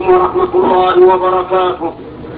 ورحمة الله وبركاته.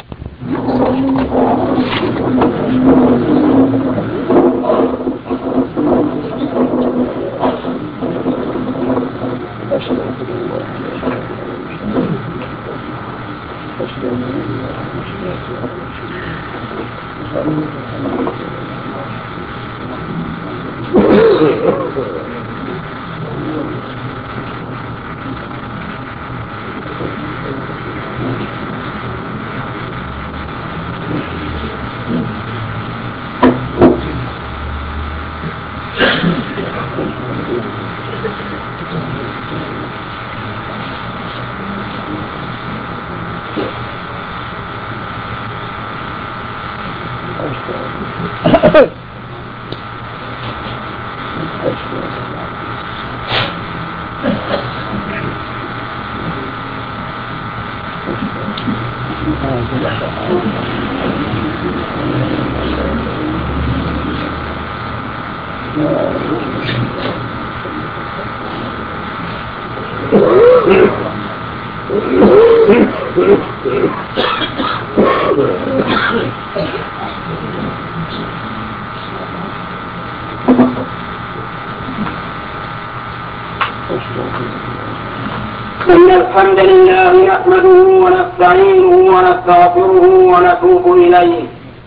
إن الحمد لله نحمده ونستعينه ونستغفره ونتوب إليه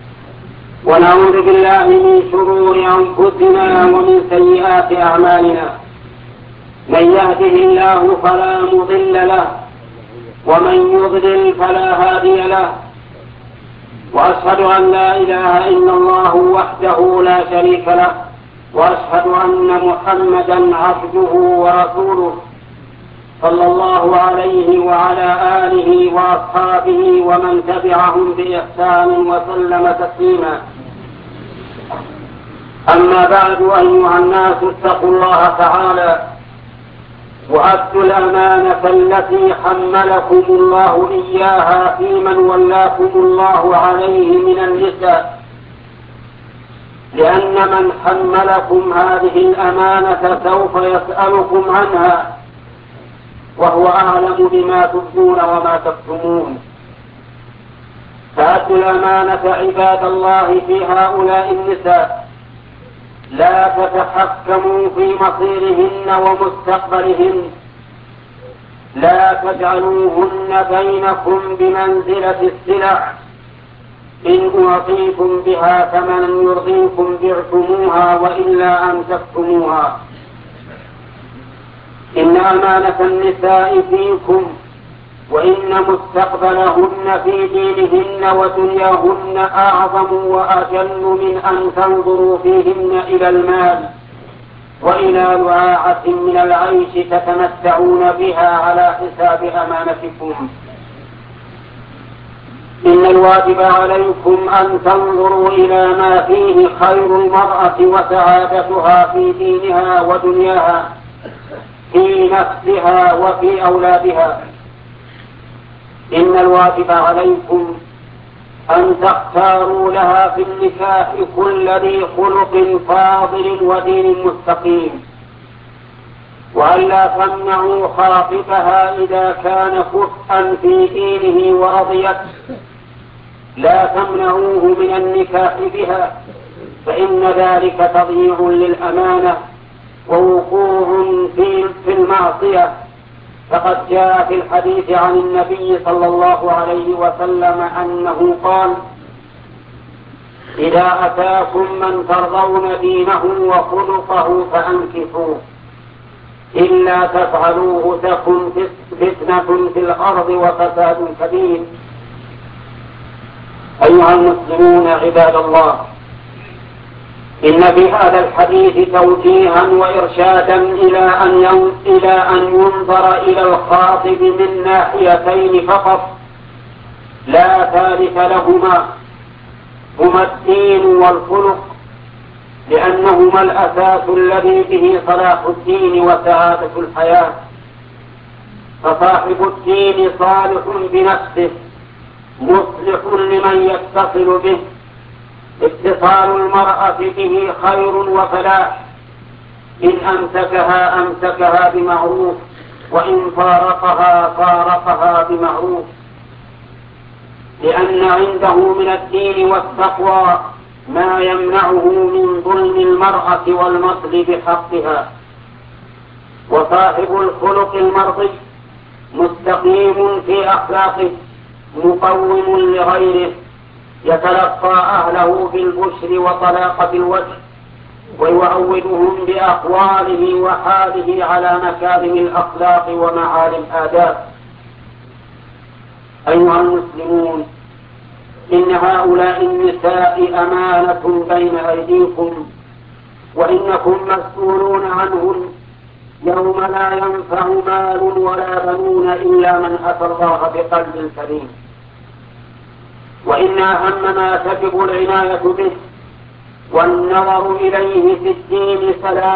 ونعوذ بالله من شرور أنفسنا ومن سيئات أعمالنا. من يهده الله فلا مضل له ومن يضلل فلا هادي له، وأشهد أن لا إله إلا الله وحده لا شريك له، وأشهد أن محمدا عبده ورسوله صلى الله عليه وعلى آله وأصحابه ومن تبعهم بإحسان وسلم تسليما. أما بعد، أيها الناس اتقوا الله تعالى وأدوا الأمانة التي حملكم الله إياها في من ولاكم الله عليه من النساء، لأن من حملكم هذه الأمانة سوف يسألكم عنها وهو أعلم بما تبدون وما تكتمون. فأدوا الأمانة عباد الله في هؤلاء النساء، لا تتحكموا في مصيرهن ومستقبلهن، لا تجعلوهن بينكم بمنزلة السلع، إن أعطيكم بها ثمنا يرضيكم بعتموها وإلا أن تكتموها. إن أمانة النساء فيكم، وإن مستقبلهن في دينهن ودنياهن أعظم وأجل من أن تنظروا فيهن إلى المال وإلى رعاعة من العيش تتمتعون بها على حساب أمانتكم. إن الواجب عليكم أن تنظروا إلى ما فيه خير المرأة وسعادتها في دينها ودنياها، في نفسها وفي أولادها. إن الواجب عليكم أن تختاروا لها في النكاح كل ذي خلق فاضل ودين مستقيم، وألا تمنعوا خاطبها إذا كان كفءا في دينه ورضيته، لا تمنعوه من النكاح بها، فإن ذلك تضييع للأمانة ووقوع في المعصية. فقد جاء في الحديث عن النبي صلى الله عليه وسلم أنه قال: إذا أتاكم من ترضون دينه وخلقه فأنكحوه، إلا تفعلوه تكن فتنة في الأرض وفساد كبير. أيها المسلمون عباد الله، إن في هذا الحديث توجيها وإرشادا إلى أن ينظر إلى الخاطب من ناحيتين فقط لا ثالث لهما، هما الدين والخلق، لأنهما الأساس الذي به صلاح الدين وسعادة الحياة. فصاحب الدين صالح بنفسه مصلح لمن يتصل به، اتصال المرأة به خير وفلاح، إن أمسكها بمعروف وإن فارقها بمعروف، لأن عنده من الدين والتقوى ما يمنعه من ظلم المرأة والمطل بحقها. وصاحب الخلق المرضي مستقيم في أخلاقه مقوم لغيره، يتلقى أهله بالبشر وطلاقة الوجه، ويعودهم بأقواله وحاله على مكارم الأخلاق ومعالي الآداب. أيها المسلمون، إن هؤلاء النساء أمانة بين أيديكم، وإنكم مسؤولون عنهن يوم لا ينفع مال ولا بنون إلا من أتى الله بقلب سليم. وإن أهم ما تجب العناية به والنظر إليه في الدين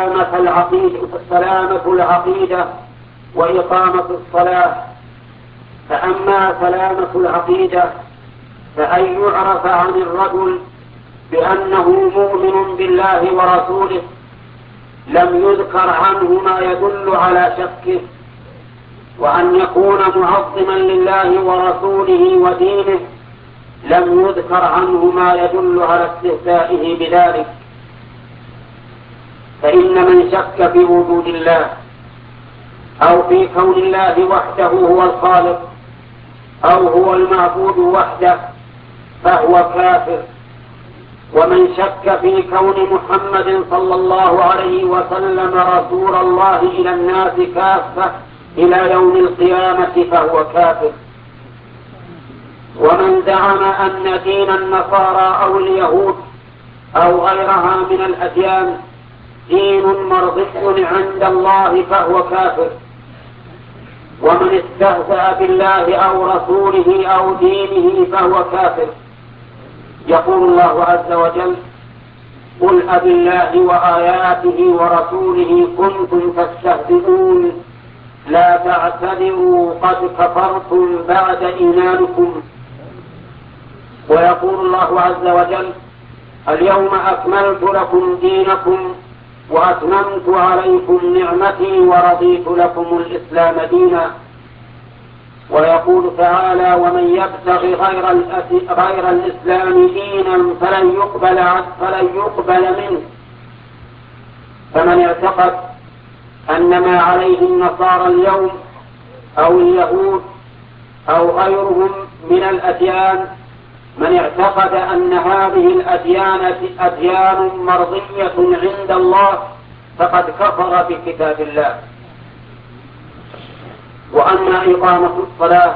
سلامة العقيدة وإقامة الصلاة. فأما سلامة العقيدة فأن يعرف عن الرجل بأنه مؤمن بالله ورسوله، لم يذكر عنه ما يدل على شكه، وأن يكون معظما لله ورسوله ودينه، لم يذكر عنه ما يدل على استهزائه بذلك. فإن من شك في وجود الله أو في كون الله وحده هو الخالق أو هو المعبود وحده فهو كافر. ومن شك في كون محمد صلى الله عليه وسلم رسول الله إلى الناس كافة إلى يوم القيامة فهو كافر. ومن زعم أن دين النصارى أو اليهود أو غيرها من الأديان دين مرضي عند الله فهو كافر. ومن استهزأ بالله أو رسوله أو دينه فهو كافر. يقول الله عز وجل: قل أبالله وآياته ورسوله كنتم تستهزئون لا تعتذروا قد كفرتم بعد إيمانكم. ويقول الله عز وجل: اليوم أكملت لكم دينكم وأتممت عليكم نعمتي ورضيت لكم الإسلام دينا. ويقول تعالى: ومن يبتغي غير الإسلام دينا فلن يقبل منه. فمن اعتقد أن ما عليه النصارى اليوم أو اليهود أو غيرهم من الأديان، من اعتقد أن هذه الأديان أديان مرضية عند الله فقد كفر بكتاب الله. وأما إقامة الصلاة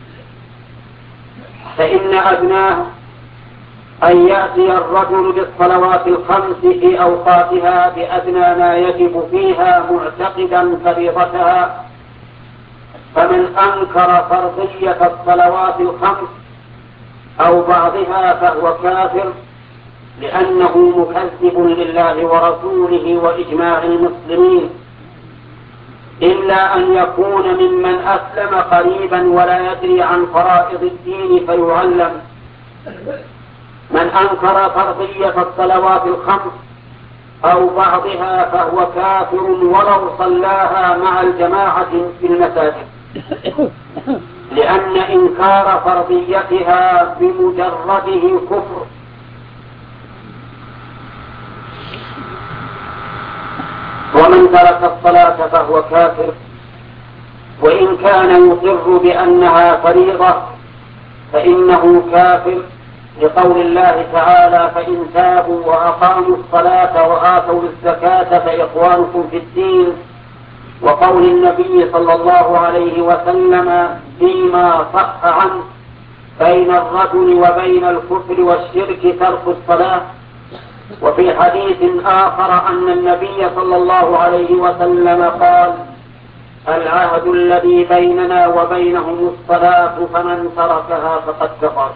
فإن أدناه أن يأتي الرجل بالصلوات الخمس في أوقاتها بأدنى ما يجب فيها معتقدا فريضتها. فمن أنكر فرضية الصلوات الخمس أو بعضها فهو كافر، لأنه مكذب لله ورسوله وإجماع المسلمين، إلا أن يكون ممن أسلم قريبا ولا يدري عن فرائض الدين فيعلم. من أنكر فرضية الصلوات الخمس أو بعضها فهو كافر ولو صلاها مع الجماعة في المساجد، لأن إنكار فرضيتها بمجرده كفر. ومن ترك الصلاة فهو كافر، وإن كان يقر بأنها فريضة فإنه كافر، لقول الله تعالى: فإن تابوا وأقاموا الصلاة وآتوا الزكاة فإخوانكم في الدين. وقول النبي صلى الله عليه وسلم فيما صح عنه: بين الرجل وبين الكفر والشرك ترك الصلاة. وفي حديث آخر أن النبي صلى الله عليه وسلم قال: العهد الذي بيننا وبينهم الصلاة فمن تركها فقد كفر.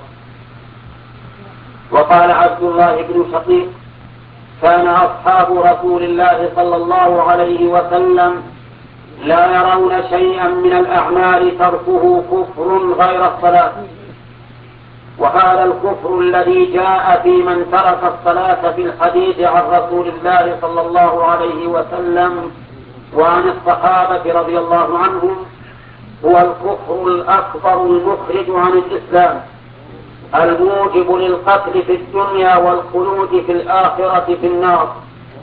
وقال عبد الله بن شقيق: كان أصحاب رسول الله صلى الله عليه وسلم لا يرون شيئا من الأعمال تركه كفر غير الصلاة. وهذا الكفر الذي جاء في من ترك الصلاة في الحديث عن رسول الله صلى الله عليه وسلم وعن الصحابة رضي الله عنهم هو الكفر الأكبر المخرج عن الإسلام الموجب للقتل في الدنيا والخلود في الآخرة في النار،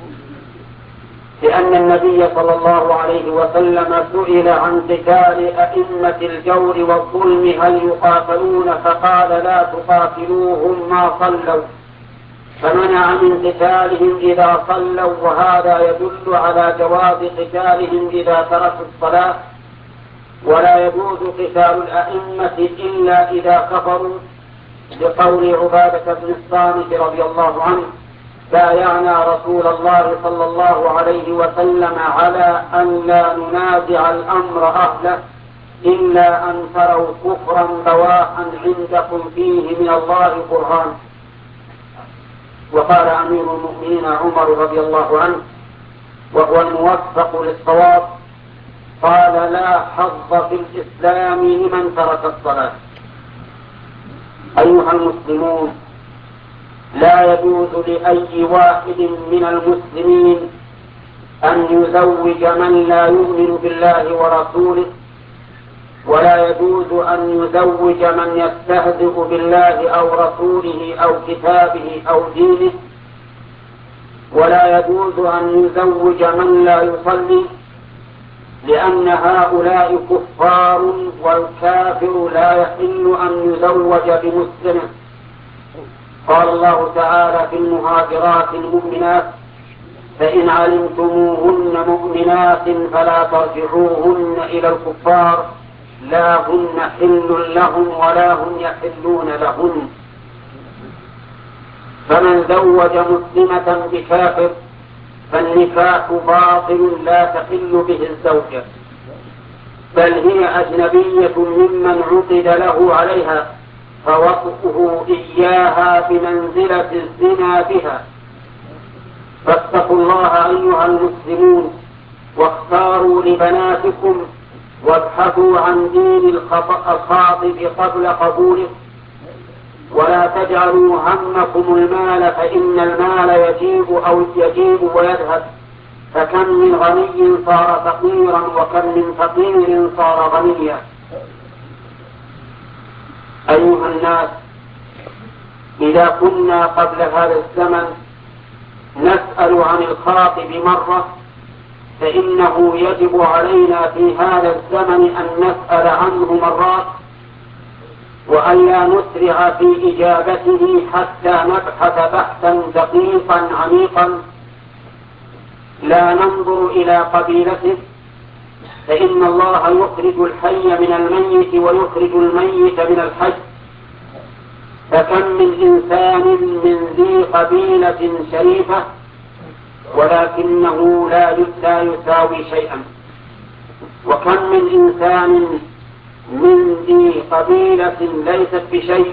لأن النبي صلى الله عليه وسلم سئل عن قتال أئمة الجور والظلم هل يقاتلون فقال لا تقاتلوهم ما صلوا، فمنع من قتالهم إذا صلوا، وهذا يدل على جواز قتالهم إذا تركوا الصلاة، ولا يجوز قتال الأئمة إلا إذا كفروا، لقول عبادة بن الصامت رضي الله عنه بايعنا رسول الله صلى الله عليه وسلم على أن لا ننازع الأمر أهله إلا أن تروا كفرا بواحا عندكم فيه من الله برهان. وقال أمير المؤمنين عمر رضي الله عنه وهو الموفق للصواب قال لا حظ في الإسلام لمن ترك الصلاة. أيها المسلمون، لا يجوز لأي واحد من المسلمين أن يزوج من لا يؤمن بالله ورسوله، ولا يجوز أن يزوج من يستهزئ بالله أو رسوله أو كتابه أو دينه، ولا يجوز أن يزوج من لا يصلي، لأن هؤلاء كفار، والكافر لا يحل أن يزوج بمسلم. قال الله تعالى في المهاجرات المؤمنات فإن علمتموهن مؤمنات فلا ترجعوهن إلى الكفار لا هن حل لهم ولا هم يحلون لهن. فمن زوج مسلمة بكافر فالنكاح باطل لا تحل به الزوجة، بل هي أجنبية ممن عقد له عليها، فوطئه إياها بمنزلة الزنا بها. فاتقوا الله أيها المسلمون واختاروا لبناتكم وابحثوا عن دين الخاطب قبل قبوله، ولا تجعلوا همكم المال فإن المال يجيب ويذهب، فكم من غني صار فقيرا وكم من فقير صار غنيا. أيها الناس، إذا كنا قبل هذا الزمن نسأل عن الخاطب مرة، فإنه يجب علينا في هذا الزمن أن نسأل عنه مرات، وأن لا نسرع في إجابته حتى نبحث بحثا دقيقا عميقا، لا ننظر إلى قبيلته، فإن الله يخرج الحي من الميت ويخرج الميت من الحي. فكم من إنسان من ذي قبيلة شريفة ولكنه لا يساوي شيئا، وكم من إنسان من ذي قبيلة ليست بشيء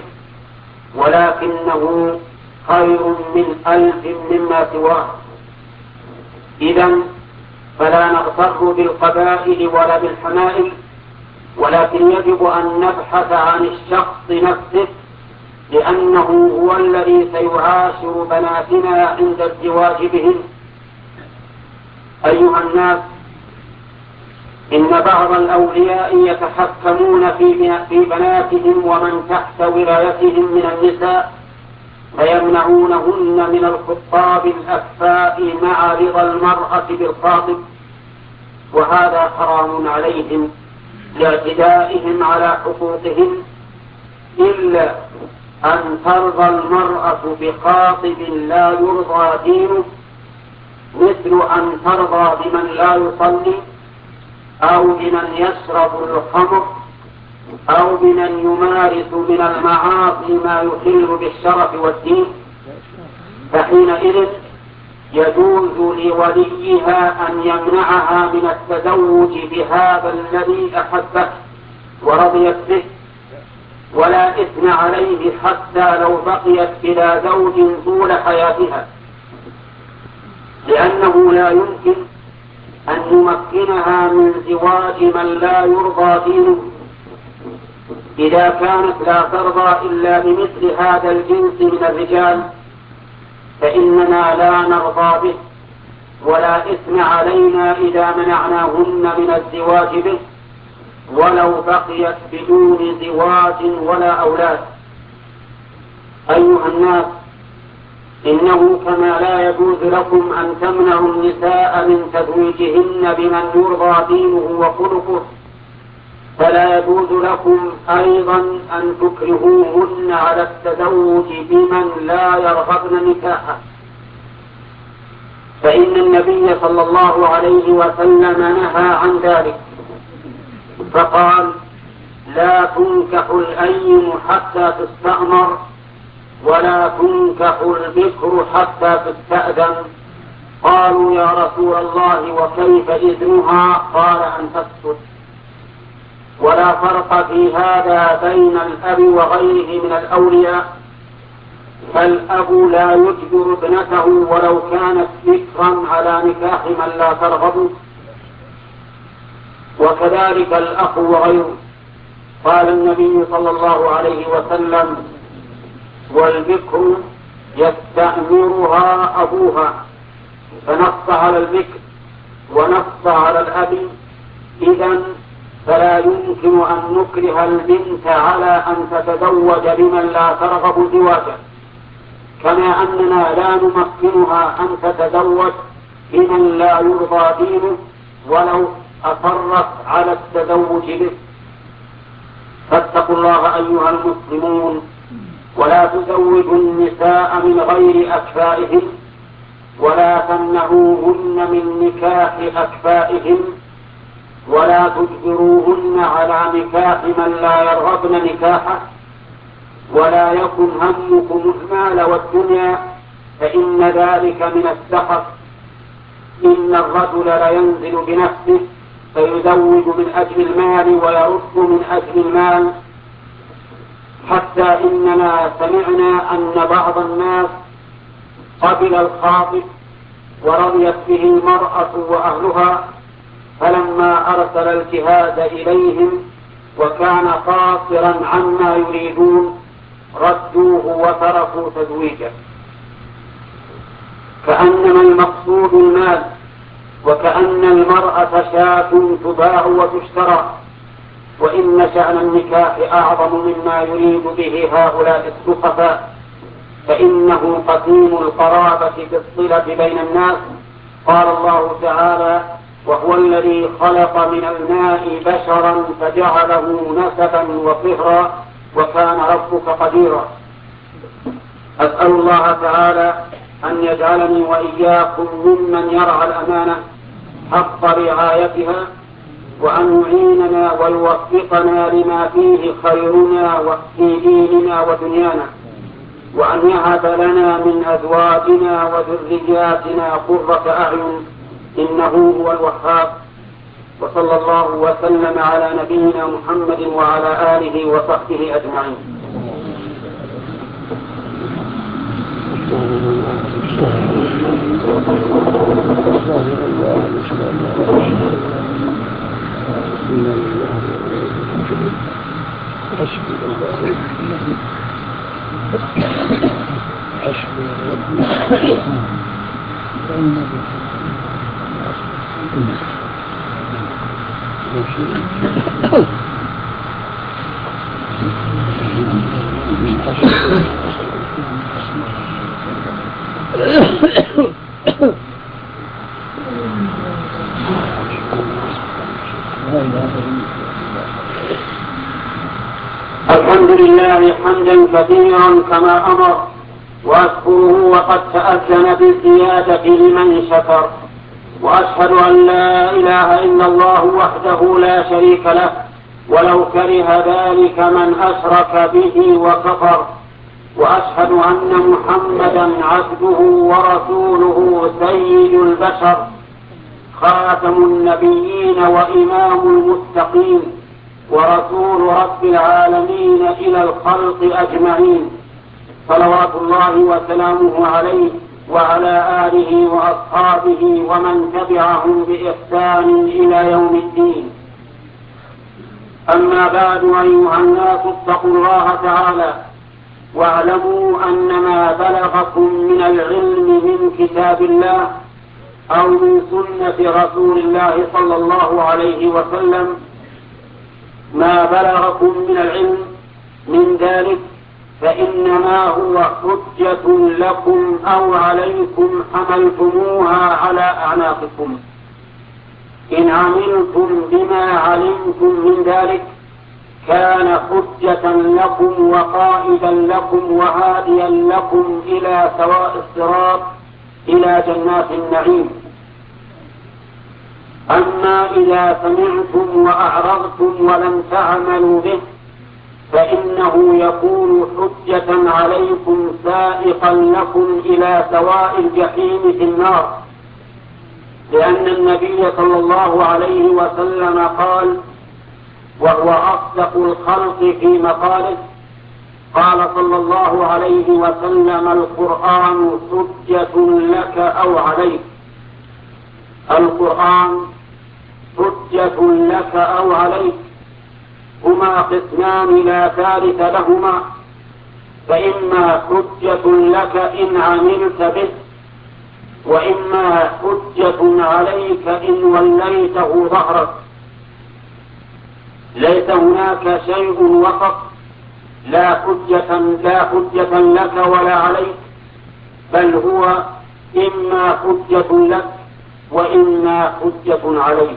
ولكنه خير من 1000 مما سواه. إذن فلا نغتر بالقبائل ولا بالحمائل، ولكن يجب أن نبحث عن الشخص نفسه، لأنه هو الذي سيعاشر بناتنا عند الزواج بهن. أيها الناس، إن بعض الأولياء يتحكمون في بناتهم ومن تحت ولايتهم من النساء، فيمنعونهن من الخطاب الأكفاء مع رضا المرأة بالخاطب، وهذا حرام عليهم لاعتدائهم على حقوقهم، إلا أن ترضى المرأة بخاطب لا يرضى دينه، مثل أن ترضى بمن لا يصلي، أو بمن يشرب الخمر، أو بمن يمارس من المعاصي ما يخل بالشرف والدين، فحينئذ يجوز لوليها أن يمنعها من التزوج بهذا الذي أحبه ورضيت به، ولا إثم عليه حتى لو بقيت بلا زوج طول حياتها، لأنه لا يمكن أن يمكنها من زواج من لا يرضى دينه. إذا كانت لا ترضى إلا بمثل هذا الجنس من الرجال فإننا لا نرضى به، ولا إثم علينا إذا منعناهن من الزواج به ولو بقيت بدون زواج ولا أولاد. أيها الناس، إنه كما لا يجوز لكم أن تمنعوا النساء من تزويجهن بمن يرضى دينه وخلقه، فلا يجوز لكم أيضا أن تكرهوهن على التزوج بمن لا يرغبن نكاحه، فإن النبي صلى الله عليه وسلم نهى عن ذلك، فقال: لا تنكح الأيم حتى تستأمر ولا تنكح البكر حتى تستأذن. قالوا: يا رسول الله وكيف إذنها؟ قال: أن تسكت. ولا فرق في هذا بين الأب وغيره من الأولياء، فالأب لا يجبر ابنته ولو كانت بكرا على نكاح من لا ترغب، وكذلك الأخ وغيره. قال النبي صلى الله عليه وسلم: والبكر يستأمرها أبوها، فنص على البكر ونص على الأب. إذن فلا يمكن أن نكره البنت على أن تتزوج بمن لا ترغب زواجه، كما أننا لا نمكنها أن تتزوج بمن لا يرضى دينه ولو أصرت على التزوج به. فاتقوا الله أيها المسلمون، ولا تزوجوا النساء من غير أكفائهن، ولا تمنعوهن من نكاح أكفائهن، ولا تجبروهن على نكاح من لا يرغبن نكاحه، ولا يكن همكم المال والدنيا، فإن ذلك من السخط. إن الرجل لينزل بنفسه فيزوج من أجل المال ويرد من أجل المال، حتى إننا سمعنا أن بعض الناس قبل الخاطب ورضيت به المرأة وأهلها، فلما أرسل الجهاد إليهم وكان قاصرا عما يريدون ردوه وتركوا تزويجه، كأنما المقصود المال، وكأن المرأة شاة تباع وتشترى، وإن شأن النكاح أعظم مما يريد به هؤلاء السفهاء، فإنه قديم القرابة بالصلة بين الناس. قال الله تعالى: وهو الذي خلق من الماء بشرا فجعله نسبا وصهرا وكان ربك قديرا. أسأل الله تعالى أن يجعلني وإياكم ممن يرعى الأمانة حق رعايتها، وأن يعيننا ويوفقنا لما فيه خيرنا في ديننا ودنيانا، وأن يهب لنا من أزواجنا وذرياتنا قرة أعين، إنه هو الوهاب. وصلى الله وسلم على نبينا محمد وعلى آله وصحبه أجمعين. الحمد لله حمدا كثيرا كما أمر، وأشكره وقد تأذن بالزيادة لمن شكر، وأشهد أن لا إله إلا الله وحده لا شريك له، ولو كره ذلك من أشرك به وكفر، وأشهد أن محمدا عبده ورسوله سيد البشر، خاتم النبيين وإمام المتقين، ورسول رب العالمين إلى الخلق أجمعين، صلوات الله وسلامه عليه وعلى آله وأصحابه ومن تبعهم بإحسان إلى يوم الدين. أما بعد، أيها الناس، اتقوا الله تعالى واعلموا أن ما بلغكم من العلم من كتاب الله أو من سنة رسول الله صلى الله عليه وسلم ما بلغكم من العلم من ذلك فإنما هو حجة لكم أو عليكم حملتموها على أعناقكم. إن عملتم بما علمتم من ذلك كان حجة لكم وقائدا لكم وهاديا لكم إلى سواء الصراط إلى جنات النعيم. أما إذا سمعتم وأعرضتم ولم تعملوا به فإنه يكون حجة عليكم سائقا لكم إلى سواء الجحيم في النار، لأن النبي صلى الله عليه وسلم قال وهو أصدق الخلق في مقاله قال صلى الله عليه وسلم القرآن حجة لك أو عليك. القرآن حجة لك أو عليك هما قسمان لا ثالث لهما، فإما حجة لك إن عملت به وإما حجة عليك إن وليته ظهرك. ليس هناك شيء وسط لا حجة لك ولا عليك، بل هو إما حجة لك وإما حجة عليك.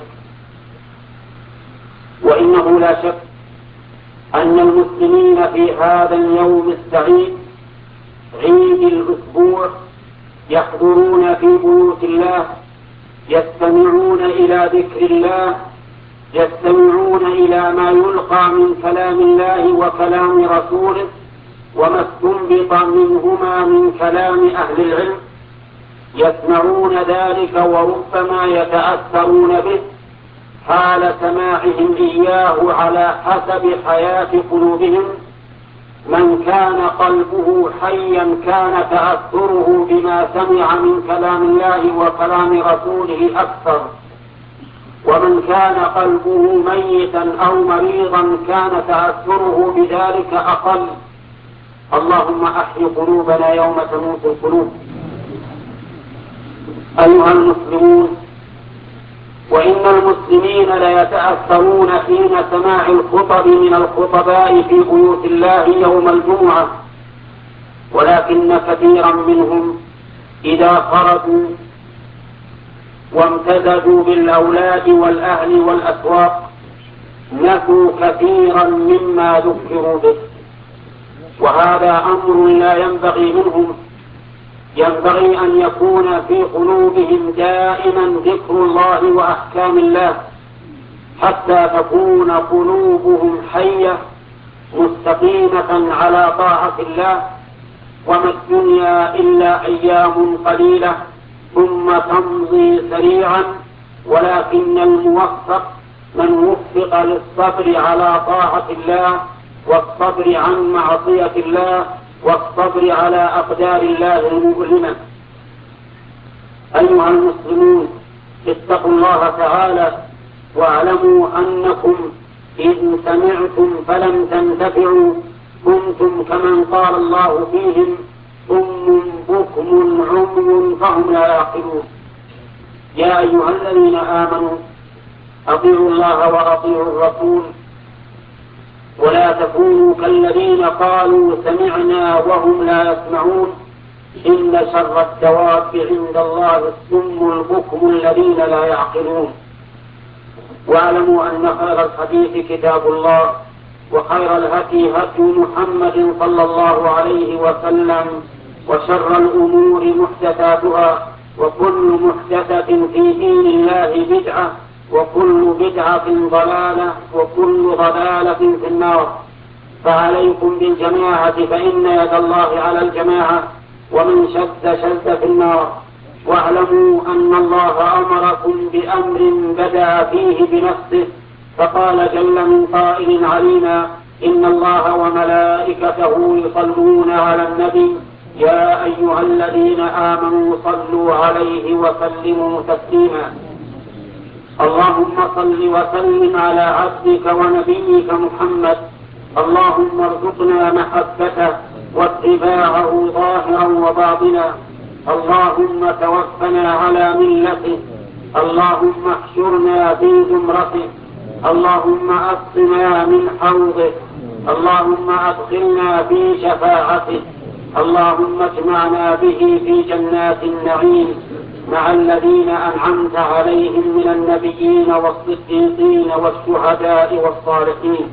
وإنه لا شك أن المسلمين في هذا اليوم السعيد عيد الأسبوع يحضرون في بيوت الله، يستمعون إلى ذكر الله، يستمعون إلى ما يلقى من كلام الله وكلام رسوله وما استنبط منهما من كلام أهل العلم، يسمعون ذلك وربما يتأثرون به حال سماعهم إياه على حسب حياة قلوبهم. من كان قلبه حيا كان تأثره بما سمع من كلام الله وكلام رسوله أكثر، ومن كان قلبه ميتا أو مريضا كان تأثره بذلك أقل. اللهم أحي قلوبنا يوم تموت القلوب. أيها المسلمون، وإن المسلمين ليتأثرون حين سماع الخطب من الخطباء في بيوت الله يوم الجمعة، ولكن كثيرا منهم إذا خرجوا وامتزجوا بالأولاد والأهل والأسواق نسوا كثيرا مما ذكروا به، وهذا أمر لا ينبغي منهم. ينبغي أن يكون في قلوبهم دائما ذكر الله وأحكام الله حتى تكون قلوبهم حية مستقيمة على طاعة الله. وما الدنيا إلا أيام قليلة ثم تمضي سريعا، ولكن الموفق من وفق للصبر على طاعة الله والصبر عن معصية الله والصبر على أقدار الله المؤلمة. أيها المسلمون، اتقوا الله تعالى واعلموا أنكم إن سمعتم فلم تنتفعوا كنتم كمن قال الله فيهم صم بكم عمي فهم لا يعقلون. يا أيها الذين آمنوا أطيعوا الله وأطيعوا الرسول ولا تكونوا كالذين قالوا سمعنا وهم لا يسمعون إن شر الدواب عند الله الصم البكم الذين لا يعقلون. واعلموا أن خير الحديث كتاب الله وخير الهدي هدي محمد صلى الله عليه وسلم وشر الأمور محدثاتها وكل محدثة في دين الله بدعة وكل بدعة ضلالة وكل ضلالة في النار. فعليكم بالجماعة فإن يد الله على الجماعة ومن شد في النار. واعلموا أن الله أمركم بأمر بدأ فيه بنفسه فقال جل من قائل علينا إن الله وملائكته يصلون على النبي يا أيها الذين آمنوا صلوا عليه وسلموا تسليما. اللهم صل وسلم على عبدك ونبيك محمد. اللهم ارزقنا محبته واتباعه ظاهرا وباطنا. اللهم توفنا على ملته، اللهم احشرنا في زمرته، اللهم اسقنا من حوضه، اللهم ادخلنا في شفاعته، اللهم اجمعنا به في جنات النعيم مع الذين أنعمت عليهم من النبيين والصديقين والشهداء والصالحين.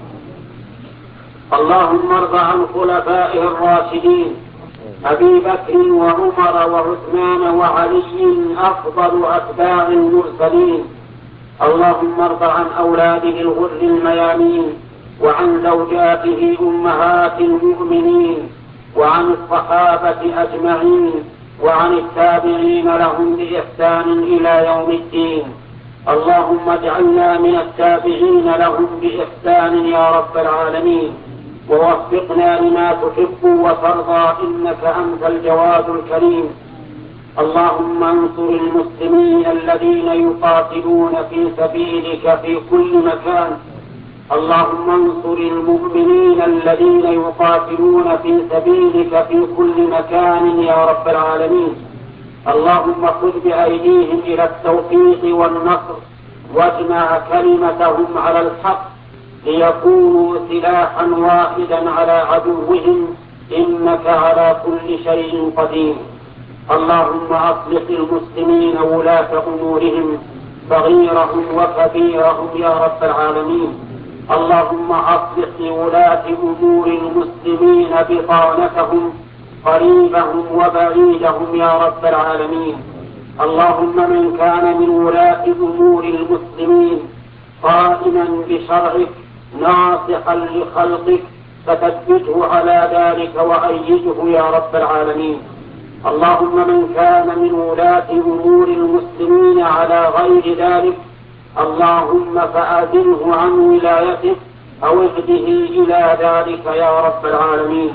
اللهم ارض عن خلفائه الراشدين أبي بكر وعمر وعثمان وعلي أفضل أتباع المرسلين. اللهم ارض عن أولاده الغر الميامين وعن زوجاته أمهات المؤمنين وعن الصحابة أجمعين وعن التابعين لهم بإحسان إلى يوم الدين. اللهم اجعلنا من التابعين لهم بإحسان يا رب العالمين، ووفقنا لما تحب وترضى إنك أنت الجواد الكريم. اللهم انصر المسلمين الذين يقاتلون في سبيلك في كل مكان. اللهم انصر المؤمنين الذين يقاتلون في سبيلك في كل مكان يا رب العالمين. اللهم خذ بأيديهم إلى التوفيق والنصر، واجمع كلمتهم على الحق ليكونوا سلاحا واحدا على عدوهم، إنك على كل شيء قدير. اللهم أصلح المسلمين ولاة أمورهم صغيرهم وكبيرهم يا رب العالمين. اللهم أصلح لولاة أمور المسلمين بطانتهم قريبهم وبعيدهم يا رب العالمين. اللهم من كان من ولاة أمور المسلمين قائما بشرعك ناصحا لخلقك فثبته على ذلك وأيده يا رب العالمين. اللهم من كان من ولاة أمور المسلمين على غير ذلك اللهم فأذله عن ولايته أو اهده إلى ذلك يا رب العالمين.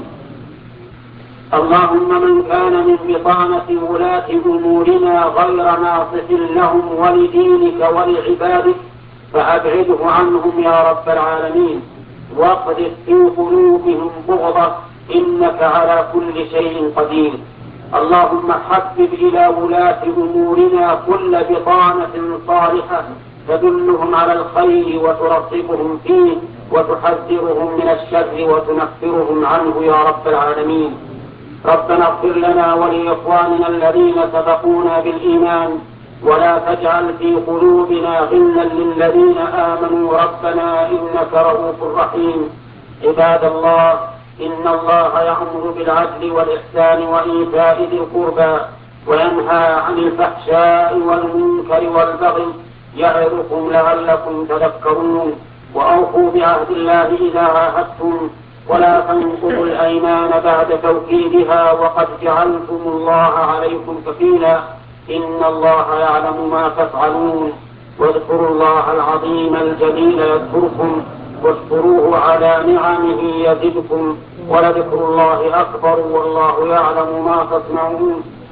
اللهم من كان من بطانة ولاة أمورنا غير ناصح لهم ولدينك ولعبادك فأبعده عنهم يا رب العالمين، واقذف في قلوبهم بغضة إنك على كل شيء قدير. اللهم حبب إلى ولاة أمورنا كل بطانة صالحة تدلهم على الخير وترغبهم فيه وتحذرهم من الشر وتنفرهم عنه يا رب العالمين. ربنا اغفر لنا ولإخواننا الذين سبقونا بالإيمان ولا تجعل في قلوبنا غلا للذين آمنوا ربنا إنك رؤوف رحيم. عباد الله، إن الله يأمر بالعدل والإحسان وإيتاء ذي القربى وينهى عن الفحشاء والمنكر والبغي يعظكم لعلكم تذكرون. وأوفوا بعهد الله إذا عاهدتم ولا تنقضوا الأيمان بعد توكيدها وقد جعلتم الله عليكم كفيلا إن الله يعلم ما تفعلون. واذكروا الله العظيم الجليل يذكركم واشكروه على نعمه يزدكم ولذكر الله أكبر والله يعلم ما تصنعون.